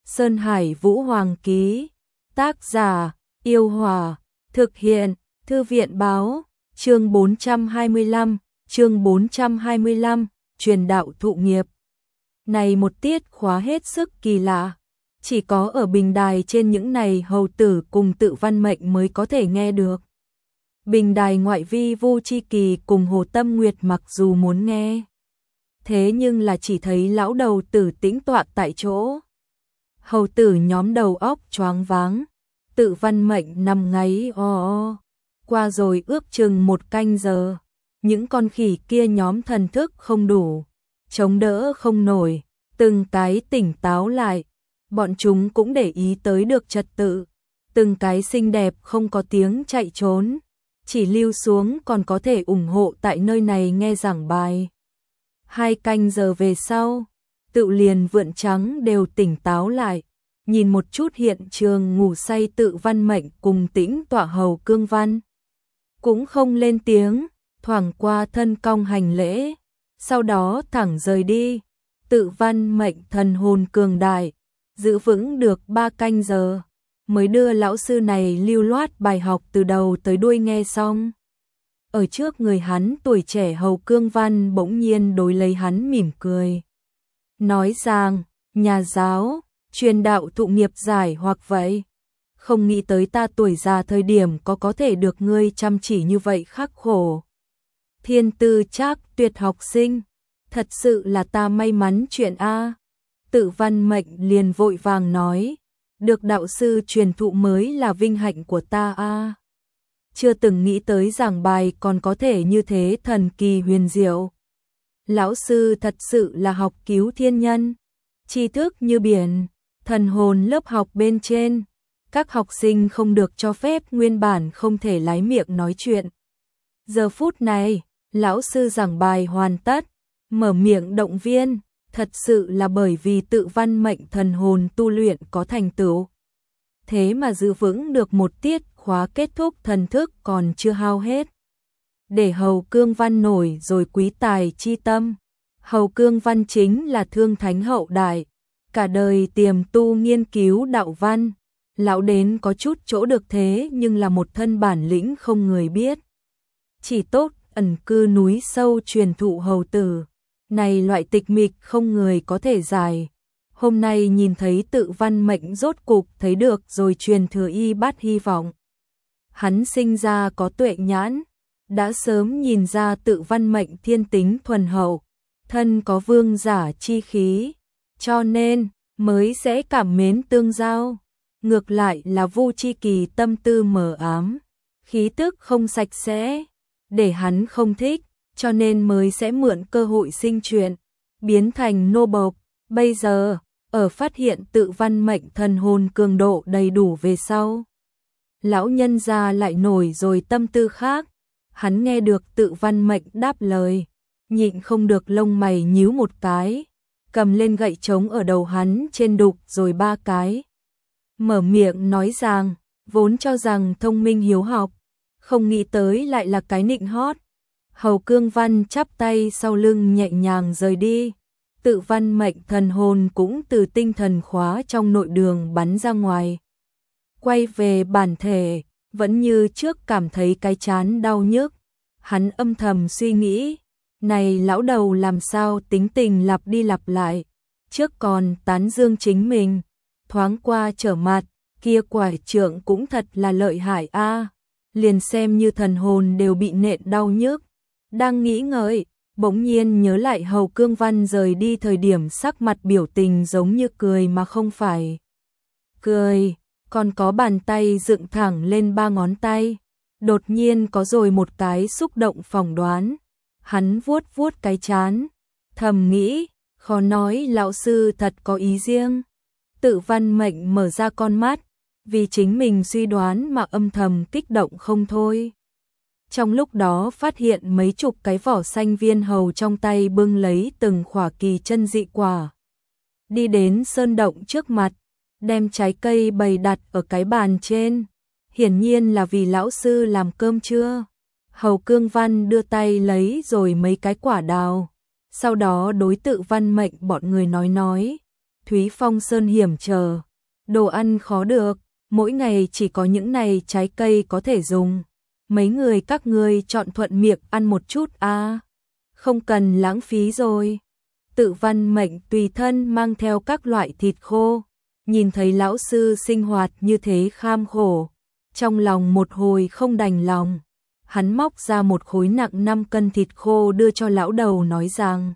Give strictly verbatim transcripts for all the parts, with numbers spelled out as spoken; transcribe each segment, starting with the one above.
Sơn Hải Vũ Hoàng ký. Tác giả, Yêu Hòa. Thực hiện, Thư viện báo. Chương bốn trăm hai mươi lăm, chương bốn trăm hai mươi lăm, truyền đạo thụ nghiệp. Này một tiết khóa hết sức kỳ lạ. Chỉ có ở bình đài trên những này hầu tử cùng Tự Văn Mệnh mới có thể nghe được. Bình đài ngoại vi Vu Chi Kỳ cùng Hồ Tâm Nguyệt mặc dù muốn nghe, thế nhưng là chỉ thấy lão đầu tử tĩnh tọa tại chỗ. Hầu tử nhóm đầu óc choáng váng, Tự Văn Mệnh nằm ngáy o o. Qua rồi ước chừng một canh giờ, những con khỉ kia nhóm thần thức không đủ, chống đỡ không nổi, từng cái tỉnh táo lại. Bọn chúng cũng để ý tới được trật tự, từng cái xinh đẹp không có tiếng chạy trốn, chỉ lưu xuống còn có thể ủng hộ tại nơi này nghe giảng bài. Hai canh giờ về sau, Tự liền Vượn Trắng đều tỉnh táo lại, nhìn một chút hiện trường ngủ say Tự Văn Mệnh cùng tĩnh tọa hầu Cương Văn. Cũng không lên tiếng, thoảng qua thân cong hành lễ, sau đó thẳng rời đi. Tự Văn Mệnh thần hồn cường đại, giữ vững được ba canh giờ, mới đưa lão sư này lưu loát bài học từ đầu tới đuôi nghe xong. Ở trước người hắn tuổi trẻ hầu Cương Văn bỗng nhiên đối lấy hắn mỉm cười. Nói rằng, nhà giáo, truyền đạo thụ nghiệp giải hoặc vậy. Không nghĩ tới ta tuổi già thời điểm có có thể được ngươi chăm chỉ như vậy khắc khổ. Thiên tư chắc tuyệt học sinh, thật sự là ta may mắn chuyện A. Tự Văn Mệnh liền vội vàng nói, được đạo sư truyền thụ mới là vinh hạnh của ta A. Chưa từng nghĩ tới giảng bài còn có thể như thế thần kỳ huyền diệu. Lão sư thật sự là học cứu thiên nhân, tri thức như biển, thần hồn lớp học bên trên. Các học sinh không được cho phép nguyên bản không thể lái miệng nói chuyện. Giờ phút này, lão sư giảng bài hoàn tất, mở miệng động viên, thật sự là bởi vì Tự Văn Mệnh thần hồn tu luyện có thành tựu. Thế mà giữ vững được một tiết khóa kết thúc thần thức còn chưa hao hết. Để hầu Cương Văn nổi rồi quý tài chi tâm. Hầu Cương Văn chính là thương thánh hậu đại, cả đời tiềm tu nghiên cứu đạo văn. Lão đến có chút chỗ được thế nhưng là một thân bản lĩnh không người biết. Chỉ tốt ẩn cư núi sâu truyền thụ hầu tử. Này loại tịch mịch không người có thể giải. Hôm nay nhìn thấy Tự Văn Mệnh rốt cục thấy được rồi truyền thừa y bát hy vọng. Hắn sinh ra có tuệ nhãn, đã sớm nhìn ra Tự Văn Mệnh thiên tính thuần hậu, thân có vương giả chi khí, cho nên mới sẽ cảm mến tương giao. Ngược lại là Vu Chi Kỳ tâm tư mờ ám, khí tức không sạch sẽ, để hắn không thích, cho nên mới sẽ mượn cơ hội sinh chuyện, biến thành nô bộc. Bây giờ, ở phát hiện Tự Văn Mệnh thần hồn cường độ đầy đủ về sau, lão nhân gia lại nổi rồi tâm tư khác. Hắn nghe được Tự Văn Mệnh đáp lời, nhịn không được lông mày nhíu một cái, cầm lên gậy trống ở đầu hắn trên đục rồi ba cái. Mở miệng nói rằng, vốn cho rằng thông minh hiếu học, không nghĩ tới lại là cái nịnh hót. Hầu Cương Văn chắp tay sau lưng nhẹ nhàng rời đi. Tự Văn Mệnh thần hồn cũng từ tinh thần khóa trong nội đường bắn ra ngoài. Quay về bản thể, vẫn như trước cảm thấy cái chán đau nhức. Hắn âm thầm suy nghĩ, này lão đầu làm sao tính tình lặp đi lặp lại. Trước còn tán dương chính mình, thoáng qua trở mặt, kia quải trượng cũng thật là lợi hại a. Liền xem như thần hồn đều bị nện đau nhức. Đang nghĩ ngợi, bỗng nhiên nhớ lại hầu Cương Văn rời đi thời điểm sắc mặt biểu tình giống như cười mà không phải cười, còn có bàn tay dựng thẳng lên ba ngón tay. Đột nhiên có rồi một cái xúc động phỏng đoán. Hắn vuốt vuốt cái chán, thầm nghĩ, khó nói lão sư thật có ý riêng. Tự Văn Mệnh mở ra con mắt, vì chính mình suy đoán mà âm thầm kích động không thôi. Trong lúc đó phát hiện mấy chục cái vỏ xanh viên hầu trong tay bưng lấy từng khỏa kỳ chân dị quả. Đi đến sơn động trước mặt, đem trái cây bày đặt ở cái bàn trên. Hiển nhiên là vì lão sư làm cơm trưa. Hầu Cương Văn đưa tay lấy rồi mấy cái quả đào. Sau đó đối Tự Văn Mệnh bọn người nói nói. Thúy Phong Sơn hiểm trở, đồ ăn khó được, mỗi ngày chỉ có những này trái cây có thể dùng. Mấy người các ngươi chọn thuận miệng ăn một chút à, không cần lãng phí rồi. Tự Văn Mệnh tùy thân mang theo các loại thịt khô, nhìn thấy lão sư sinh hoạt như thế kham khổ, trong lòng một hồi không đành lòng. Hắn móc ra một khối nặng năm cân thịt khô đưa cho lão đầu nói rằng: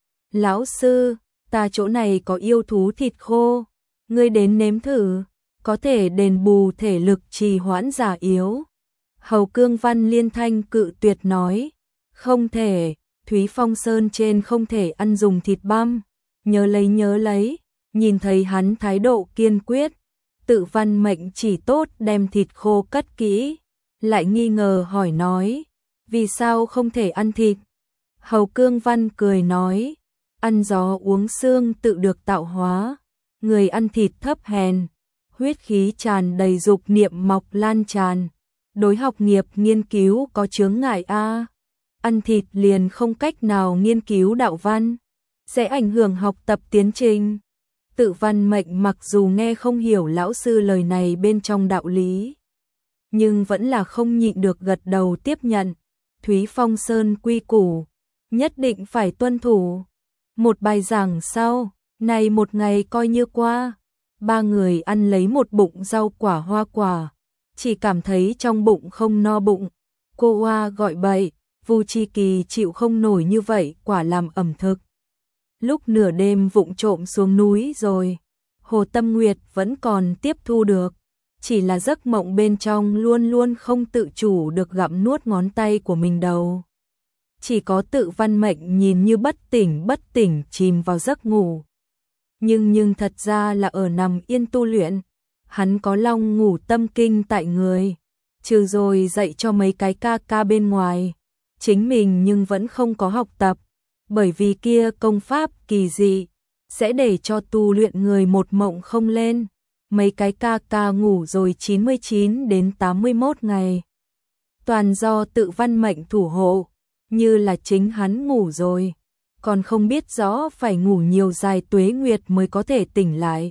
Lão sư, ta chỗ này có yêu thú thịt khô, ngươi đến nếm thử, có thể đền bù thể lực trì hoãn già yếu. Hầu Cương Văn liên thanh cự tuyệt nói: Không thể, Thúy Phong Sơn trên không thể ăn dùng thịt băm, nhớ lấy nhớ lấy. Nhìn thấy hắn thái độ kiên quyết, Tự Văn Mệnh chỉ tốt đem thịt khô cất kỹ, lại nghi ngờ hỏi nói: Vì sao không thể ăn thịt? Hầu Cương Văn cười nói: Ăn gió uống xương tự được tạo hóa, người ăn thịt thấp hèn, huyết khí tràn đầy dục niệm mọc lan tràn, đối học nghiệp nghiên cứu có chướng ngại a. Ăn thịt liền không cách nào nghiên cứu đạo văn, sẽ ảnh hưởng học tập tiến trình. Tự Văn Mệnh mặc dù nghe không hiểu lão sư lời này bên trong đạo lý, nhưng vẫn là không nhịn được gật đầu tiếp nhận. Thúy Phong Sơn quy củ, nhất định phải tuân thủ. Một bài giảng sau, này một ngày coi như qua, ba người ăn lấy một bụng rau quả hoa quả, chỉ cảm thấy trong bụng không no bụng. Cô Hoa gọi bậy, Vu Chi Kỳ chịu không nổi như vậy quả làm ẩm thực. Lúc nửa đêm vụng trộm xuống núi rồi, Hồ Tâm Nguyệt vẫn còn tiếp thu được, chỉ là giấc mộng bên trong luôn luôn không tự chủ được gặm nuốt ngón tay của mình đầu. Chỉ có Tự Văn Mệnh nhìn như bất tỉnh bất tỉnh chìm vào giấc ngủ. Nhưng nhưng thật ra là ở nằm yên tu luyện, hắn có long ngủ tâm kinh tại người, trừ rồi dạy cho mấy cái ca ca bên ngoài, chính mình nhưng vẫn không có học tập, bởi vì kia công pháp kỳ dị, sẽ để cho tu luyện người một mộng không lên. Mấy cái ca ca ngủ rồi chín mươi chín đến tám mươi mốt ngày, toàn do Tự Văn Mệnh thủ hộ, như là chính hắn ngủ rồi, còn không biết rõ phải ngủ nhiều dài tuế nguyệt mới có thể tỉnh lại.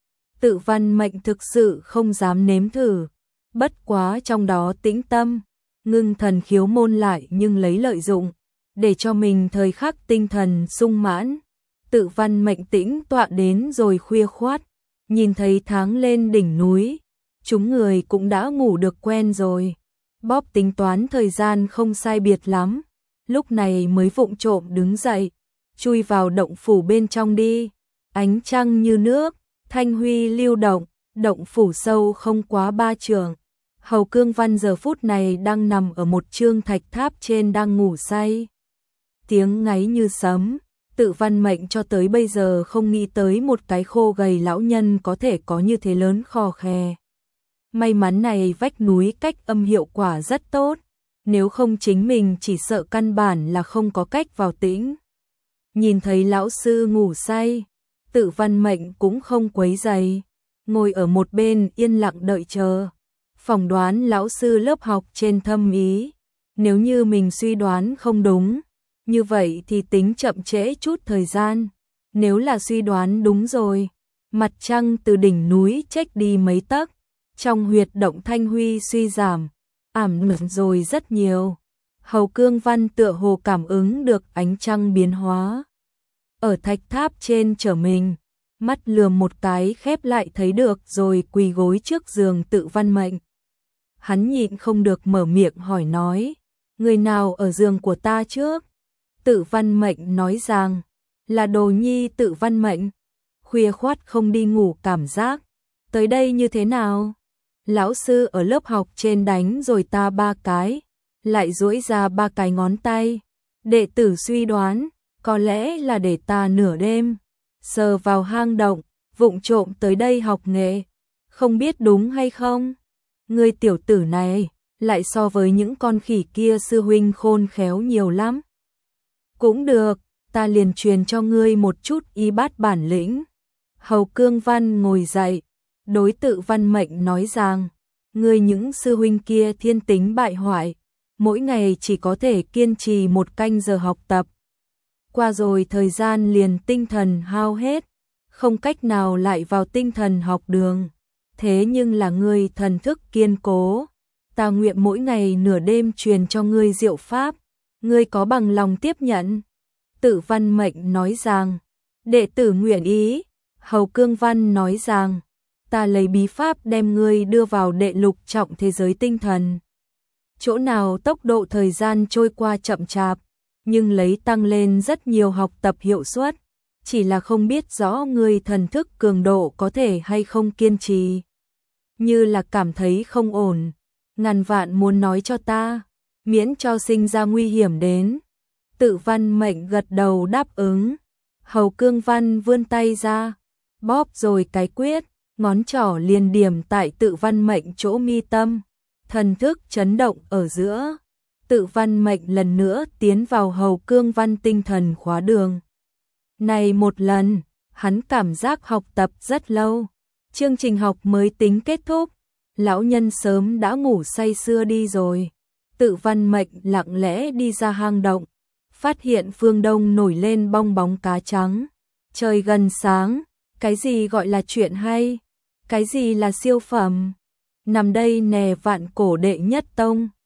Tự Văn Mệnh thực sự không dám nếm thử, bất quá trong đó tĩnh tâm, ngưng thần khiếu môn lại nhưng lấy lợi dụng, để cho mình thời khắc tinh thần sung mãn. Tự Văn Mệnh tĩnh tọa đến rồi khuya khoát, nhìn thấy tháng lên đỉnh núi, chúng người cũng đã ngủ được quen rồi, bóp tính toán thời gian không sai biệt lắm, lúc này mới vụng trộm đứng dậy, chui vào động phủ bên trong đi. Ánh trăng như nước, thanh huy lưu động, động phủ sâu không quá ba trượng. Hầu Cương Văn giờ phút này đang nằm ở một trương thạch tháp trên đang ngủ say. Tiếng ngáy như sấm, Tự Văn Mệnh cho tới bây giờ không nghĩ tới một cái khô gầy lão nhân có thể có như thế lớn khò khè. May mắn này vách núi cách âm hiệu quả rất tốt, nếu không chính mình chỉ sợ căn bản là không có cách vào tĩnh. Nhìn thấy lão sư ngủ say, Tự Văn Mệnh cũng không quấy rầy, ngồi ở một bên yên lặng đợi chờ. Phỏng đoán lão sư lớp học trên thâm ý, nếu như mình suy đoán không đúng, như vậy thì tính chậm trễ chút thời gian. Nếu là suy đoán đúng rồi, mặt trăng từ đỉnh núi chếch đi mấy tấc, trong huyệt động thanh huy suy giảm, ảm đạm rồi rất nhiều. Hầu Cương Văn tựa hồ cảm ứng được ánh trăng biến hóa. Ở thạch tháp trên trở mình, mắt lườm một cái khép lại thấy được rồi quỳ gối trước giường Tự Văn Mệnh. Hắn nhịn không được mở miệng hỏi nói, người nào ở giường của ta trước? Tự Văn Mệnh nói rằng, là đồ nhi Tự Văn Mệnh. Khuya khoát không đi ngủ cảm giác, tới đây như thế nào? Lão sư ở lớp học trên đánh rồi ta ba cái, lại duỗi ra ba cái ngón tay. Đệ tử suy đoán, có lẽ là để ta nửa đêm sờ vào hang động, vụng trộm tới đây học nghệ, không biết đúng hay không? Ngươi tiểu tử này, lại so với những con khỉ kia sư huynh khôn khéo nhiều lắm. Cũng được, ta liền truyền cho ngươi một chút y bát bản lĩnh. Hầu Cương Văn ngồi dậy, đối Tự Văn Mệnh nói rằng, ngươi những sư huynh kia thiên tính bại hoại, mỗi ngày chỉ có thể kiên trì một canh giờ học tập. Qua rồi thời gian liền tinh thần hao hết, không cách nào lại vào tinh thần học đường. Thế nhưng là ngươi thần thức kiên cố, ta nguyện mỗi ngày nửa đêm truyền cho ngươi diệu pháp, ngươi có bằng lòng tiếp nhận? Tự Văn Mệnh nói rằng, đệ tử nguyện ý. Hầu Cương Văn nói rằng, ta lấy bí pháp đem ngươi đưa vào đệ lục trọng thế giới tinh thần. Chỗ nào tốc độ thời gian trôi qua chậm chạp, nhưng lấy tăng lên rất nhiều học tập hiệu suất, chỉ là không biết rõ ngươi thần thức cường độ có thể hay không kiên trì. Như là cảm thấy không ổn, ngàn vạn muốn nói cho ta, miễn cho sinh ra nguy hiểm đến. Tự Văn Mệnh gật đầu đáp ứng. Hầu Cương Văn vươn tay ra, bóp rồi cái quyết, ngón trỏ liền điểm tại Tự Văn Mệnh chỗ mi tâm, thần thức chấn động ở giữa. Tự Văn Mệnh lần nữa tiến vào Hầu Cương Văn tinh thần khóa đường. Này một lần, hắn cảm giác học tập rất lâu, chương trình học mới tính kết thúc, lão nhân sớm đã ngủ say sưa đi rồi. Tự Văn Mệnh lặng lẽ đi ra hang động, phát hiện phương đông nổi lên bong bóng cá trắng. Trời gần sáng, cái gì gọi là chuyện hay? Cái gì là siêu phẩm? Nằm đây nè vạn cổ đệ nhất tông.